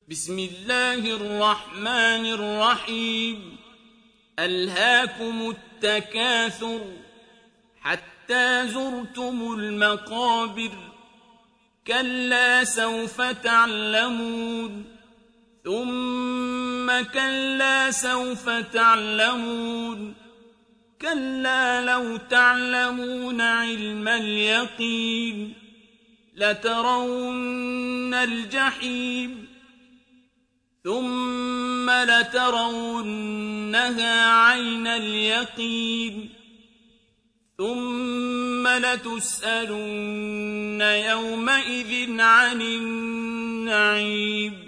بسم الله الرحمن الرحيم ألهاكم التكاثر حتى زرتم المقابر كلا سوف تعلمون ثم كلا سوف تعلمون كلا لو تعلمون علم اليقين لترون الجحيم ثم لترونها عين اليقين ثم لتسألن يومئذ عن النعيم